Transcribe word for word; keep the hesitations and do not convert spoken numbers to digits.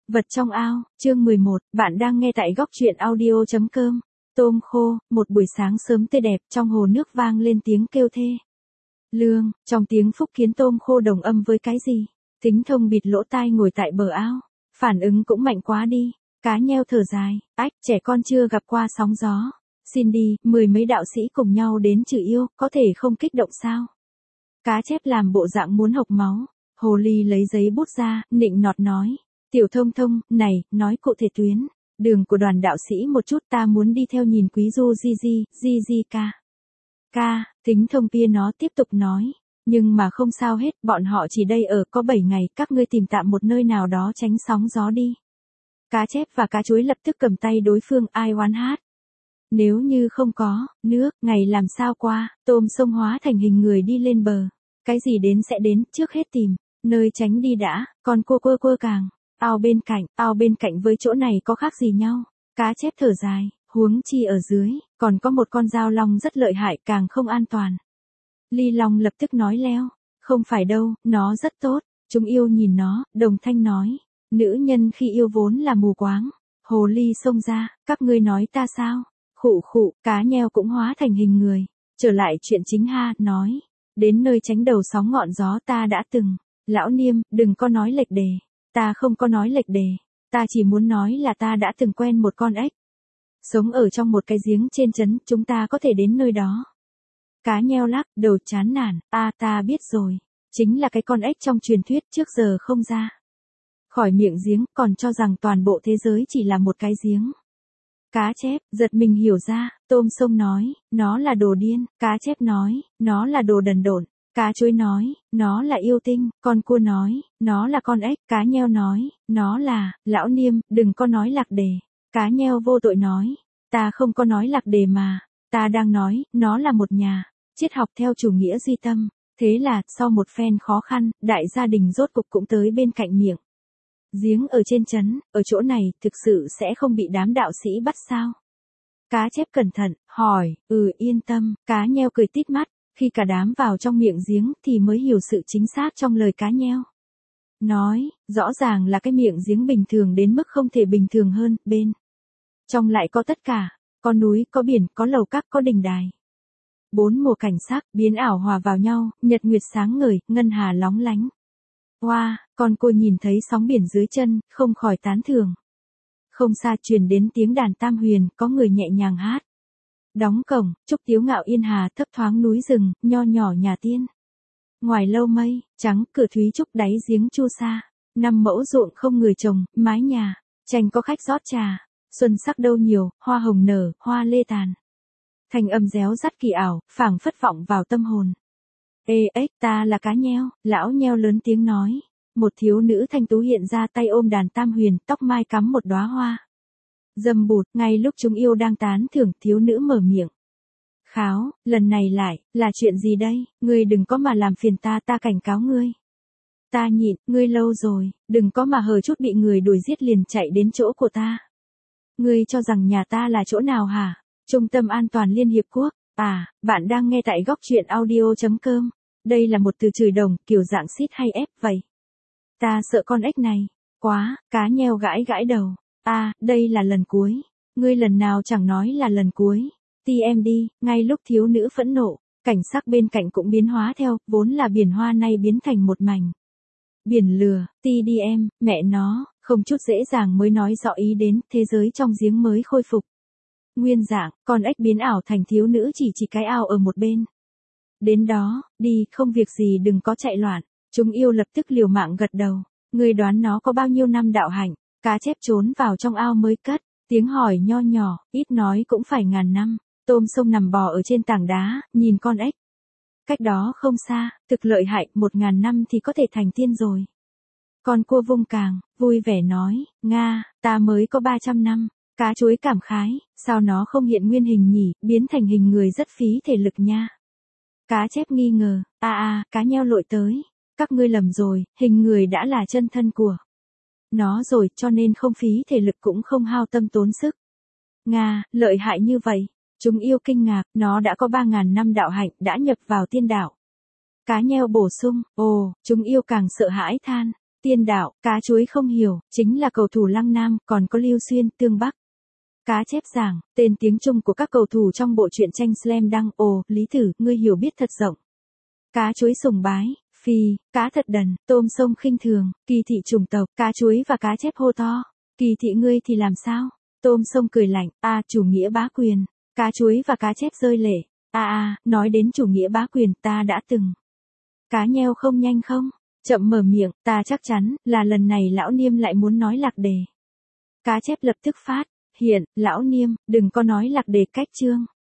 Vật trong ao, chương mười một, bạn đang nghe tại góc truyện audio chấm com. Tôm khô, một buổi sáng sớm tươi đẹp, trong hồ nước vang lên tiếng kêu thê lương, trong tiếng phúc kiến tôm khô đồng âm với cái gì? Tính Thông bịt lỗ tai ngồi tại bờ ao, phản ứng cũng mạnh quá đi. Cá nheo thở dài, ách, trẻ con chưa gặp qua sóng gió. Xin đi, mười mấy đạo sĩ cùng nhau đến trừ yêu, có thể không kích động sao? Cá chép làm bộ dạng muốn hộc máu. Hồ ly lấy giấy bút ra, nịnh nọt nói. Tiểu Thông Thông, này, nói cụ thể tuyến đường của đoàn đạo sĩ một chút, ta muốn đi theo nhìn quý du di di, di di ca. Ca, Tính Thông pia nó tiếp tục nói. Nhưng mà không sao hết, bọn họ chỉ đây ở có bảy ngày, các ngươi tìm tạm một nơi nào đó tránh sóng gió đi. Cá chép và cá chuối lập tức cầm tay đối phương, ai oán hát. Nếu như không có nước, ngày làm sao qua? Tôm sông hóa thành hình người đi lên bờ. Cái gì đến sẽ đến, trước hết tìm nơi tránh đi đã. Còn cô quơ quơ càng ao bên cạnh, ao bên cạnh với chỗ này có khác gì nhau? Cá chép thở dài, huống chi ở dưới còn có một con dao long rất lợi hại, càng không an toàn. Ly Long lập tức nói leo, không phải đâu, nó rất tốt. Chúng yêu nhìn nó, đồng thanh nói, nữ nhân khi yêu vốn là mù quáng. Hồ ly xông ra, các ngươi nói ta sao? Khụ khụ, cá nheo cũng hóa thành hình người. Trở lại chuyện chính ha, nói, đến nơi tránh đầu sóng ngọn gió ta đã từng. Lão Niêm, đừng có nói lệch đề. Ta không có nói lệch đề. Ta chỉ muốn nói là ta đã từng quen một con ếch. Sống ở trong một cái giếng trên trấn, chúng ta có thể đến nơi đó. Cá nheo lắc đầu chán nản, a ta biết rồi. Chính là cái con ếch trong truyền thuyết trước giờ không ra khỏi miệng giếng, còn cho rằng toàn bộ thế giới chỉ là một cái giếng. Cá chép, giật mình hiểu ra. Tôm sông nói, nó là đồ điên. Cá chép nói, nó là đồ đần độn. Cá chuối nói, nó là yêu tinh. Con cua nói, nó là con ếch. Cá nheo nói, nó là, lão Niêm, đừng có nói lạc đề. Cá nheo vô tội nói, ta không có nói lạc đề mà. Ta đang nói, nó là một nhà triết học theo chủ nghĩa duy tâm. Thế là, sau một phen khó khăn, đại gia đình rốt cục cũng tới bên cạnh miệng giếng ở trên trấn. Ở chỗ này, thực sự sẽ không bị đám đạo sĩ bắt sao? Cá chép cẩn thận, hỏi, ừ yên tâm. Cá nheo cười tít mắt. Khi cả đám vào trong miệng giếng thì mới hiểu sự chính xác trong lời cá nheo. Nói, rõ ràng là cái miệng giếng bình thường đến mức không thể bình thường hơn, bên trong lại có tất cả, có núi, có biển, có lầu các, có đình đài. Bốn mùa cảnh sắc, biến ảo hòa vào nhau, nhật nguyệt sáng ngời, ngân hà lóng lánh. Hoa, wow, con cô nhìn thấy sóng biển dưới chân, không khỏi tán thưởng. Không xa truyền đến tiếng đàn tam huyền, có người nhẹ nhàng hát. Đóng cổng, trúc tiếu ngạo yên hà, thấp thoáng núi rừng, nho nhỏ nhà tiên. Ngoài lâu mây trắng, cửa thúy trúc đáy giếng chu sa. Năm mẫu ruộng không người trồng, mái nhà tranh có khách rót trà. Xuân sắc đâu nhiều, hoa hồng nở, hoa lê tàn. Thanh âm réo rắt kỳ ảo, phảng phất vọng vào tâm hồn. Ê ếch, ta là cá nheo. Lão nheo lớn tiếng nói. Một thiếu nữ thanh tú hiện ra, tay ôm đàn tam huyền, tóc mai cắm một đóa hoa dâm bụt. Ngay lúc chúng yêu đang tán thưởng, thiếu nữ mở miệng. Kháo, lần này lại, là chuyện gì đây? Ngươi đừng có mà làm phiền ta, ta cảnh cáo ngươi. Ta nhịn, ngươi lâu rồi, đừng có mà hờ chút bị người đuổi giết liền chạy đến chỗ của ta. Ngươi cho rằng nhà ta là chỗ nào hả? Trung tâm An toàn Liên Hiệp Quốc. À, bạn đang nghe tại góc truyện audio chấm com. Đây là một từ chửi đồng, kiểu dạng xít hay ép vậy. Ta sợ con ếch này. Quá, cá nheo gãi gãi đầu. À, đây là lần cuối. Ngươi lần nào chẳng nói là lần cuối. Ti em đi, ngay lúc thiếu nữ phẫn nộ, cảnh sắc bên cạnh cũng biến hóa theo, vốn là biển hoa nay biến thành một mảnh biển lửa. Ti đi em, mẹ nó, không chút dễ dàng mới nói rõ ý đến, thế giới trong giếng mới khôi phục nguyên dạng, con ếch biến ảo thành thiếu nữ chỉ chỉ cái ao ở một bên. Đến đó, đi, không việc gì đừng có chạy loạn. Chúng yêu lập tức liều mạng gật đầu. Ngươi đoán nó có bao nhiêu năm đạo hạnh? Cá chép trốn vào trong ao mới cất tiếng hỏi nho nhỏ, ít nói cũng phải ngàn năm. Tôm sông nằm bò ở trên tảng đá, nhìn con ếch. Cách đó không xa, thực lợi hại, một ngàn năm thì có thể thành tiên rồi. Con cua vung càng, vui vẻ nói, Nga, ta mới có ba trăm năm. Cá chuối cảm khái, sao nó không hiện nguyên hình nhỉ, biến thành hình người rất phí thể lực nha. Cá chép nghi ngờ, a a, cá nheo lội tới. Các ngươi lầm rồi, hình người đã là chân thân của nó rồi, cho nên không phí thể lực cũng không hao tâm tốn sức. Nga, lợi hại như vậy. Chúng yêu kinh ngạc, nó đã có ba ngàn năm đạo hạnh, đã nhập vào tiên đạo. Cá nheo bổ sung, ồ, chúng yêu càng sợ hãi than. Tiên đạo, cá chuối không hiểu, chính là cầu thủ Lăng Nam, còn có Lưu Xuyên, Tương Bắc. Cá chép giảng, tên tiếng Trung của các cầu thủ trong bộ truyện tranh Slam Dunk. Ồ, Lý Tử, ngươi hiểu biết thật rộng. Cá chuối sùng bái, phi, cá thật đần, tôm sông khinh thường, Kỳ thị chủng tộc, cá chuối và cá chép hô to. Kỳ thị ngươi thì làm sao? Tôm sông cười lạnh, a chủ nghĩa bá quyền. Cá chuối và cá chép rơi lệ, a a, nói đến chủ nghĩa bá quyền, ta đã từng. Cá nheo không nhanh không? Chậm mở miệng, ta chắc chắn, là lần này lão Niêm lại muốn nói lạc đề. Cá chép lập tức phát, hiện, lão Niêm, đừng có nói lạc đề cách chương.